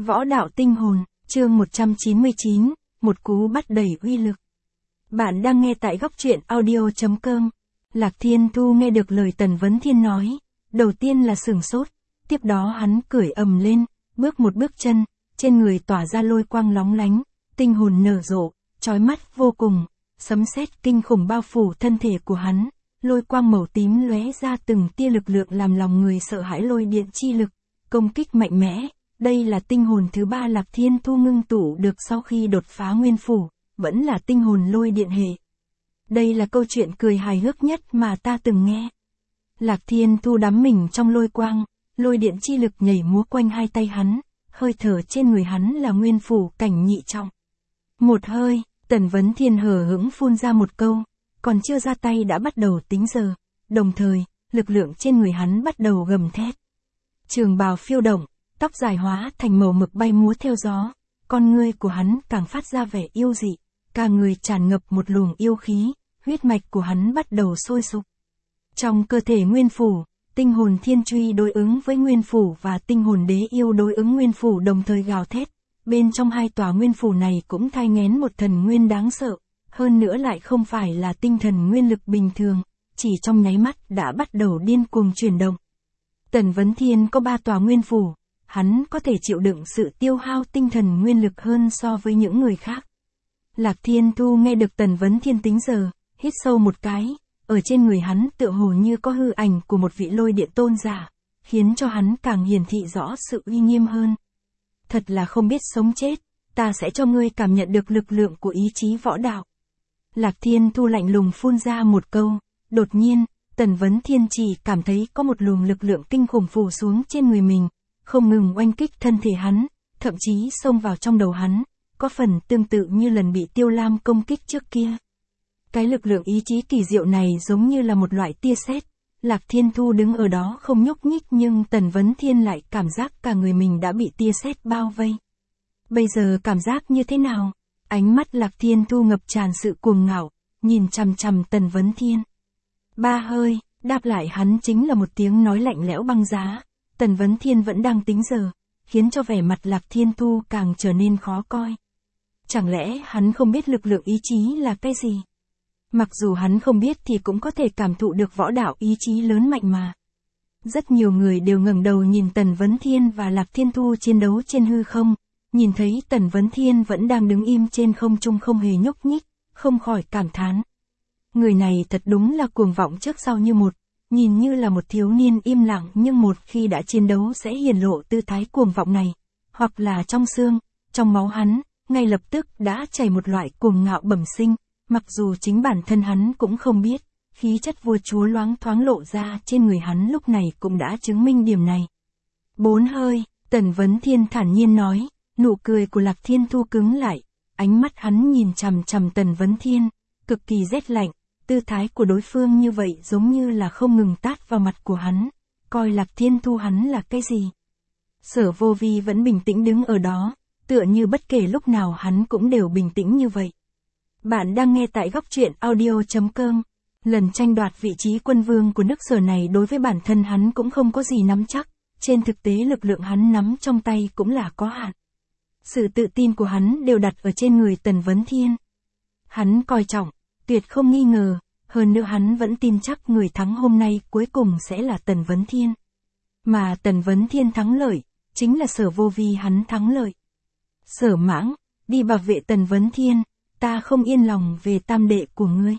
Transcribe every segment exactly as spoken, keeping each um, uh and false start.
Võ đạo tinh hồn, chương một trăm chín mươi chín, một cú bắt đầy uy lực. Bạn đang nghe tại góc truyện audio chấm com. Lạc Thiên Thu nghe được lời Tần Vấn Thiên nói, đầu tiên là sửng sốt, tiếp đó hắn cười ầm lên, bước một bước chân, trên người tỏa ra lôi quang lóng lánh, tinh hồn nở rộ, chói mắt vô cùng, sấm sét kinh khủng bao phủ thân thể của hắn, lôi quang màu tím lóe ra từng tia lực lượng làm lòng người sợ hãi, lôi điện chi lực, công kích mạnh mẽ. Đây là tinh hồn thứ ba Lạc Thiên Thu ngưng tụ được sau khi đột phá nguyên phủ, vẫn là tinh hồn lôi điện hệ. Đây là câu chuyện cười hài hước nhất mà ta từng nghe. Lạc Thiên Thu đắm mình trong lôi quang, lôi điện chi lực nhảy múa quanh hai tay hắn, hơi thở trên người hắn là nguyên phủ cảnh nhị trọng. Một hơi, Tần Vấn Thiên hờ hững phun ra một câu, còn chưa ra tay đã bắt đầu tính giờ, đồng thời, lực lượng trên người hắn bắt đầu gầm thét. Trường bào phiêu động, tóc dài hóa thành màu mực bay múa theo gió, con ngươi của hắn càng phát ra vẻ yêu dị, cả người tràn ngập một luồng yêu khí, huyết mạch của hắn bắt đầu sôi sục. Trong cơ thể nguyên phủ, tinh hồn thiên truy đối ứng với nguyên phủ và tinh hồn đế yêu đối ứng nguyên phủ đồng thời gào thét, bên trong hai tòa nguyên phủ này cũng thai nghén một thần nguyên đáng sợ, hơn nữa lại không phải là tinh thần nguyên lực bình thường, chỉ trong nháy mắt đã bắt đầu điên cuồng chuyển động. Tần Vấn Thiên có ba tòa nguyên phủ, hắn có thể chịu đựng sự tiêu hao tinh thần nguyên lực hơn so với những người khác. Lạc Thiên Thu nghe được Tần Vấn Thiên tính giờ, hít sâu một cái, ở trên người hắn tựa hồ như có hư ảnh của một vị lôi điện tôn giả, khiến cho hắn càng hiển thị rõ sự uy nghiêm hơn. Thật là không biết sống chết, ta sẽ cho ngươi cảm nhận được lực lượng của ý chí võ đạo. Lạc Thiên Thu lạnh lùng phun ra một câu, đột nhiên, Tần Vấn Thiên chỉ cảm thấy có một luồng lực lượng kinh khủng phủ xuống trên người mình, không ngừng oanh kích thân thể hắn, thậm chí xông vào trong đầu hắn, có phần tương tự như lần bị Tiêu Lam công kích trước kia. Cái lực lượng ý chí kỳ diệu này giống như là một loại tia sét. Lạc Thiên Thu đứng ở đó không nhúc nhích nhưng Tần Vấn Thiên lại cảm giác cả người mình đã bị tia sét bao vây. Bây giờ cảm giác như thế nào? Ánh mắt Lạc Thiên Thu ngập tràn sự cuồng ngạo, nhìn chằm chằm Tần Vấn Thiên. Ba hơi, đáp lại hắn chính là một tiếng nói lạnh lẽo băng giá. Tần Vấn Thiên vẫn đang tính giờ, khiến cho vẻ mặt Lạc Thiên Thu càng trở nên khó coi. Chẳng lẽ hắn không biết lực lượng ý chí là cái gì? Mặc dù hắn không biết thì cũng có thể cảm thụ được võ đạo ý chí lớn mạnh mà. Rất nhiều người đều ngẩng đầu nhìn Tần Vấn Thiên và Lạc Thiên Thu chiến đấu trên hư không, nhìn thấy Tần Vấn Thiên vẫn đang đứng im trên không trung không hề nhúc nhích, không khỏi cảm thán. Người này thật đúng là cuồng vọng trước sau như một. Nhìn như là một thiếu niên im lặng nhưng một khi đã chiến đấu sẽ hiển lộ tư thái cuồng vọng này, hoặc là trong xương, trong máu hắn, ngay lập tức đã chảy một loại cuồng ngạo bẩm sinh, mặc dù chính bản thân hắn cũng không biết, khí chất vua chúa loáng thoáng lộ ra trên người hắn lúc này cũng đã chứng minh điểm này. Bốn hơi, Tần Vấn Thiên thản nhiên nói, nụ cười của Lạc Thiên Thu cứng lại, ánh mắt hắn nhìn chằm chằm Tần Vấn Thiên, cực kỳ rét lạnh. Tư thái của đối phương như vậy giống như là không ngừng tát vào mặt của hắn, coi Lạc Thiên Thu hắn là cái gì. Sở Vô Vi vẫn bình tĩnh đứng ở đó, tựa như bất kể lúc nào hắn cũng đều bình tĩnh như vậy. Bạn đang nghe tại góc truyện audio chấm com. Lần tranh đoạt vị trí quân vương của nước Sở này đối với bản thân hắn cũng không có gì nắm chắc, trên thực tế lực lượng hắn nắm trong tay cũng là có hạn. Sự tự tin của hắn đều đặt ở trên người Tần Vấn Thiên. Hắn coi trọng, tuyệt không nghi ngờ, hơn nữa hắn vẫn tin chắc người thắng hôm nay cuối cùng sẽ là Tần Vấn Thiên. Mà Tần Vấn Thiên thắng lợi, chính là Sở Vô Vi hắn thắng lợi. Sở Mãng, đi bảo vệ Tần Vấn Thiên, ta không yên lòng về tam đệ của ngươi.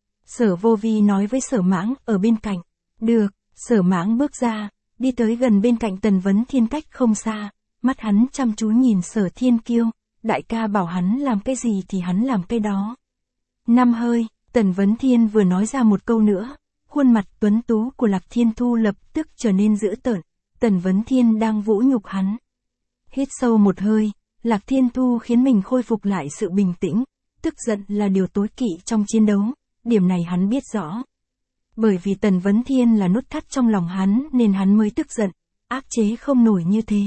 Sở Vô Vi nói với Sở Mãng ở bên cạnh. Được, Sở Mãng bước ra, đi tới gần bên cạnh Tần Vấn Thiên cách không xa, mắt hắn chăm chú nhìn Sở Thiên Kiêu, đại ca bảo hắn làm cái gì thì hắn làm cái đó. Năm hơi, Tần Vấn Thiên vừa nói ra một câu nữa, khuôn mặt tuấn tú của Lạc Thiên Thu lập tức trở nên dữ tợn, Tần Vấn Thiên đang vũ nhục hắn. Hít sâu một hơi, Lạc Thiên Thu khiến mình khôi phục lại sự bình tĩnh, tức giận là điều tối kỵ trong chiến đấu, điểm này hắn biết rõ. Bởi vì Tần Vấn Thiên là nút thắt trong lòng hắn nên hắn mới tức giận, áp chế không nổi như thế.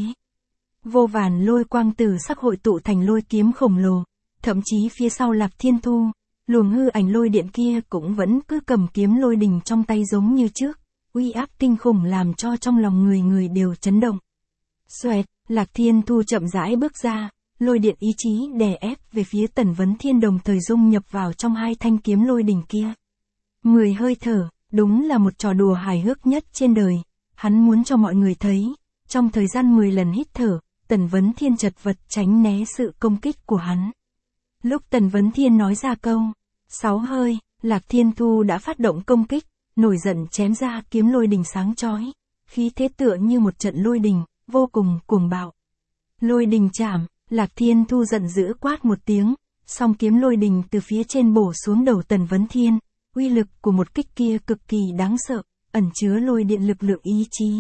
Vô vàn lôi quang từ sắc hội tụ thành lôi kiếm khổng lồ, thậm chí phía sau Lạc Thiên Thu, luồng hư ảnh lôi điện kia cũng vẫn cứ cầm kiếm lôi đình trong tay giống như trước, uy áp kinh khủng làm cho trong lòng người người đều chấn động. Xoẹt, Lạc Thiên Thu chậm rãi bước ra, lôi điện ý chí đè ép về phía Tần Vấn Thiên đồng thời dung nhập vào trong hai thanh kiếm lôi đỉnh kia. Mười hơi thở, đúng là một trò đùa hài hước nhất trên đời. Hắn muốn cho mọi người thấy, trong thời gian mười lần hít thở, Tần Vấn Thiên chật vật tránh né sự công kích của hắn. Lúc Tần Vấn Thiên nói ra câu, sáu hơi, Lạc Thiên Thu đã phát động công kích, nổi giận chém ra kiếm lôi đình sáng chói, khí thế tựa như một trận lôi đình, vô cùng cuồng bạo. Lôi đình chạm, Lạc Thiên Thu giận dữ quát một tiếng, song kiếm lôi đình từ phía trên bổ xuống đầu Tần Vấn Thiên, uy lực của một kích kia cực kỳ đáng sợ, ẩn chứa lôi điện lực lượng ý chí.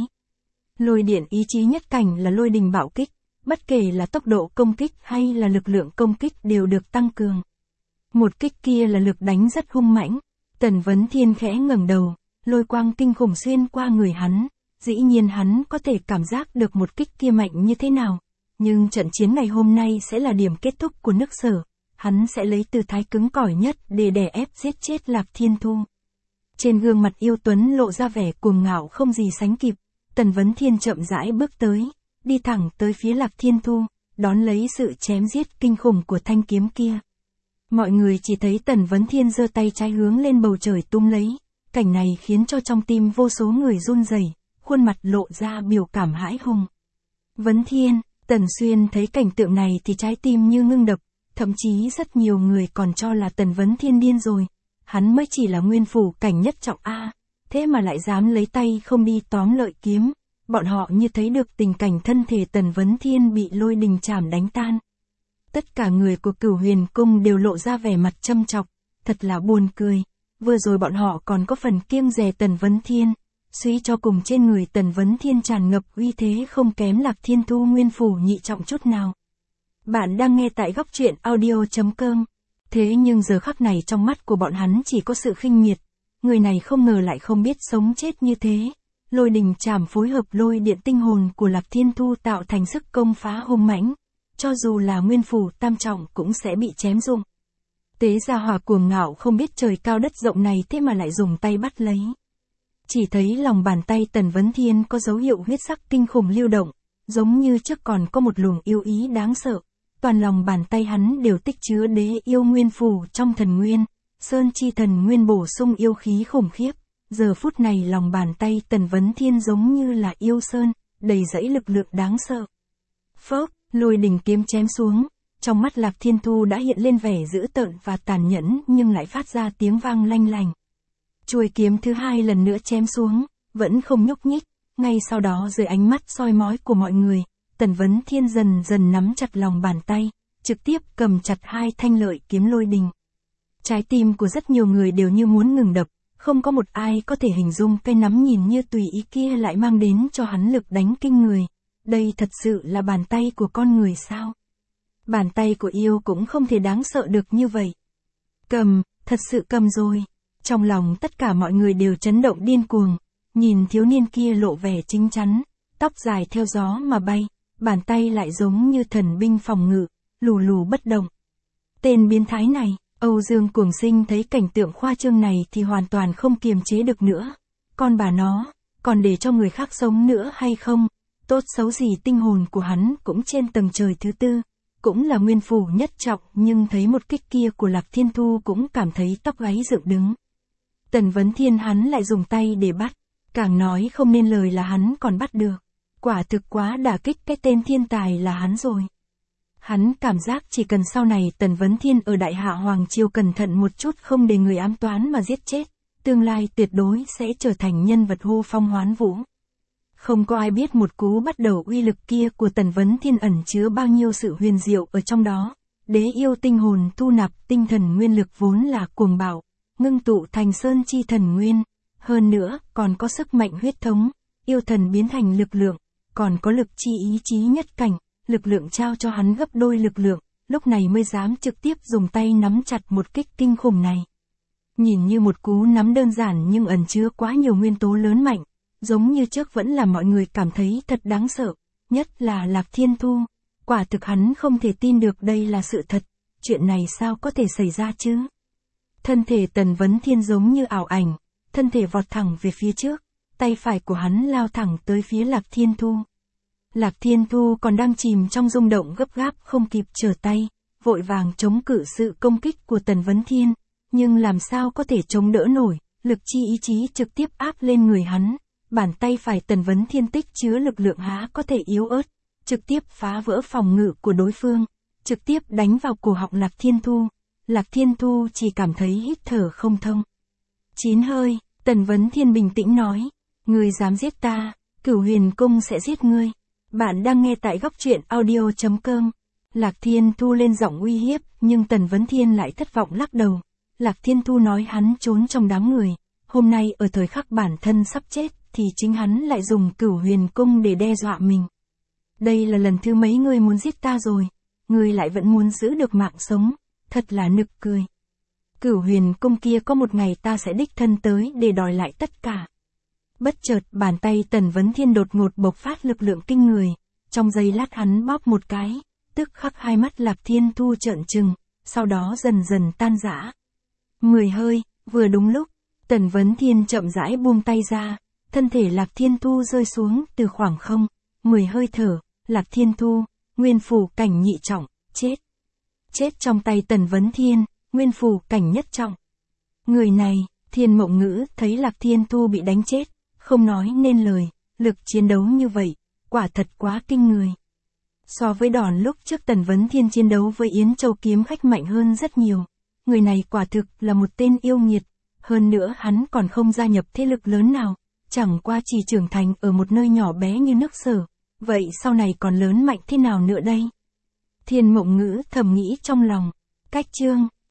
Lôi điện ý chí nhất cảnh là lôi đình bạo kích, bất kể là tốc độ công kích hay là lực lượng công kích đều được tăng cường. Một kích kia là lực đánh rất hung mãnh, Tần Vấn Thiên khẽ ngẩng đầu, lôi quang kinh khủng xuyên qua người hắn, dĩ nhiên hắn có thể cảm giác được một kích kia mạnh như thế nào, nhưng trận chiến ngày hôm nay sẽ là điểm kết thúc của nước Sở, hắn sẽ lấy tư thái cứng cỏi nhất để đè ép giết chết Lạc Thiên Thu. Trên gương mặt yêu tuấn lộ ra vẻ cuồng ngạo không gì sánh kịp, Tần Vấn Thiên chậm rãi bước tới, đi thẳng tới phía Lạc Thiên Thu, đón lấy sự chém giết kinh khủng của thanh kiếm kia. Mọi người chỉ thấy Tần Vấn Thiên giơ tay trái hướng lên bầu trời tung lấy, cảnh này khiến cho trong tim vô số người run rẩy, khuôn mặt lộ ra biểu cảm hãi hùng. Vấn Thiên, Tần Xuyên thấy cảnh tượng này thì trái tim như ngưng đập, thậm chí rất nhiều người còn cho là Tần Vấn Thiên điên rồi, hắn mới chỉ là nguyên phủ cảnh nhất trọng A, thế mà lại dám lấy tay không đi tóm lợi kiếm, bọn họ như thấy được tình cảnh thân thể Tần Vấn Thiên bị lôi đình chảm đánh tan. Tất cả người của Cửu Huyền Cung đều lộ ra vẻ mặt châm chọc, thật là buồn cười, vừa rồi bọn họ còn có phần kiêng dè Tần Vấn Thiên, suy cho cùng trên người Tần Vấn Thiên tràn ngập uy thế không kém Lạc Thiên Thu nguyên phủ nhị trọng chút nào. Bạn đang nghe tại góc truyện audio chấm com. Thế nhưng giờ khắc này trong mắt của bọn hắn chỉ có sự khinh miệt, người này không ngờ lại không biết sống chết như thế. Lôi đình chảm phối hợp lôi điện tinh hồn của Lạc Thiên Thu tạo thành sức công phá hung mãnh, cho dù là nguyên phủ tam trọng cũng sẽ bị chém rụng. Tế gia hỏa cuồng ngạo không biết trời cao đất rộng này thế mà lại dùng tay bắt lấy. Chỉ thấy lòng bàn tay Tần Vấn Thiên có dấu hiệu huyết sắc kinh khủng lưu động, giống như trước còn có một luồng yêu ý đáng sợ. Toàn lòng bàn tay hắn đều tích chứa đế yêu nguyên phủ trong thần nguyên, sơn chi thần nguyên bổ sung yêu khí khủng khiếp. Giờ phút này lòng bàn tay Tần Vấn Thiên giống như là yêu sơn, đầy dẫy lực lượng đáng sợ. Phốc, lôi đỉnh kiếm chém xuống, trong mắt Lạc Thiên Thu đã hiện lên vẻ dữ tợn và tàn nhẫn nhưng lại phát ra tiếng vang lanh lành. Chuôi kiếm thứ hai lần nữa chém xuống, vẫn không nhúc nhích, ngay sau đó dưới ánh mắt soi mói của mọi người, Tần Vấn Thiên dần dần nắm chặt lòng bàn tay, trực tiếp cầm chặt hai thanh lợi kiếm lôi đình. Trái tim của rất nhiều người đều như muốn ngừng đập, không có một ai có thể hình dung cái nắm nhìn như tùy ý kia lại mang đến cho hắn lực đánh kinh người. Đây thật sự là bàn tay của con người sao? Bàn tay của yêu cũng không thể đáng sợ được như vậy. Cầm, thật sự cầm rồi. Trong lòng tất cả mọi người đều chấn động điên cuồng, nhìn thiếu niên kia lộ vẻ chính chắn, tóc dài theo gió mà bay, bàn tay lại giống như thần binh phòng ngự, lù lù bất động. Tên biến thái này, Âu Dương Cuồng Sinh thấy cảnh tượng khoa trương này thì hoàn toàn không kiềm chế được nữa. Con bà nó, còn để cho người khác sống nữa hay không? Tốt xấu gì tinh hồn của hắn cũng trên tầng trời thứ tư, cũng là nguyên phủ nhất trọng, nhưng thấy một kích kia của Lạc Thiên Thu cũng cảm thấy tóc gáy dựng đứng. Tần Vấn Thiên hắn lại dùng tay để bắt, càng nói không nên lời là hắn còn bắt được. Quả thực quá đả kích cái tên thiên tài là hắn rồi. Hắn cảm giác chỉ cần sau này Tần Vấn Thiên ở Đại Hạ Hoàng Triều cẩn thận một chút không để người ám toán mà giết chết, tương lai tuyệt đối sẽ trở thành nhân vật hô phong hoán vũ. Không có ai biết một cú bắt đầu uy lực kia của Tần Vấn Thiên ẩn chứa bao nhiêu sự huyền diệu ở trong đó. Đế yêu tinh hồn thu nạp tinh thần nguyên lực vốn là cuồng bạo, ngưng tụ thành sơn chi thần nguyên. Hơn nữa, còn có sức mạnh huyết thống, yêu thần biến thành lực lượng, còn có lực chi ý chí nhất cảnh, lực lượng trao cho hắn gấp đôi lực lượng, lúc này mới dám trực tiếp dùng tay nắm chặt một kích kinh khủng này. Nhìn như một cú nắm đơn giản nhưng ẩn chứa quá nhiều nguyên tố lớn mạnh, giống như trước vẫn là mọi người cảm thấy thật đáng sợ, nhất là Lạc Thiên Thu, quả thực hắn không thể tin được đây là sự thật, chuyện này sao có thể xảy ra chứ? Thân thể Tần Vấn Thiên giống như ảo ảnh, thân thể vọt thẳng về phía trước, tay phải của hắn lao thẳng tới phía Lạc Thiên Thu. Lạc Thiên Thu còn đang chìm trong rung động gấp gáp không kịp trở tay, vội vàng chống cự sự công kích của Tần Vấn Thiên, nhưng làm sao có thể chống đỡ nổi, lực chi ý chí trực tiếp áp lên người hắn, bàn tay phải Tần Vấn Thiên tích chứa lực lượng há có thể yếu ớt, trực tiếp phá vỡ phòng ngự của đối phương, trực tiếp đánh vào cổ họng Lạc Thiên Thu. Lạc Thiên Thu chỉ cảm thấy hít thở không thông. Chín hơi, Tần Vấn Thiên bình tĩnh nói, ngươi dám giết ta, Cửu Huyền Cung sẽ giết ngươi. Bạn đang nghe tại góc truyện audio chấm com. Lạc Thiên Thu lên giọng uy hiếp, nhưng Tần Vấn Thiên lại thất vọng lắc đầu. Lạc Thiên Thu nói hắn trốn trong đám người, hôm nay ở thời khắc bản thân sắp chết, thì chính hắn lại dùng Cửu Huyền Cung để đe dọa mình. Đây là lần thứ mấy ngươi muốn giết ta rồi, ngươi lại vẫn muốn giữ được mạng sống, thật là nực cười. Cửu Huyền Cung kia có một ngày ta sẽ đích thân tới để đòi lại tất cả. Bất chợt bàn tay Tần Vấn Thiên đột ngột bộc phát lực lượng kinh người, trong giây lát hắn bóp một cái, tức khắc hai mắt Lạc Thiên Thu trợn trừng, sau đó dần dần tan rã. Mười hơi, vừa đúng lúc, Tần Vấn Thiên chậm rãi buông tay ra, thân thể Lạc Thiên Thu rơi xuống từ khoảng không, mười hơi thở, Lạc Thiên Thu, nguyên phủ cảnh nhị trọng, chết. Chết trong tay Tần Vấn Thiên, nguyên phủ cảnh nhất trọng. Người này, Thiên Mộng Ngữ thấy Lạc Thiên Thu bị đánh chết, không nói nên lời, lực chiến đấu như vậy, quả thật quá kinh người. So với đòn lúc trước Tần Vấn Thiên chiến đấu với Yến Châu kiếm khách mạnh hơn rất nhiều. Người này quả thực là một tên yêu nghiệt, hơn nữa hắn còn không gia nhập thế lực lớn nào, chẳng qua chỉ trưởng thành ở một nơi nhỏ bé như nước Sở, vậy sau này còn lớn mạnh thế nào nữa đây? Thiên Mộng Ngữ thầm nghĩ trong lòng, cách chương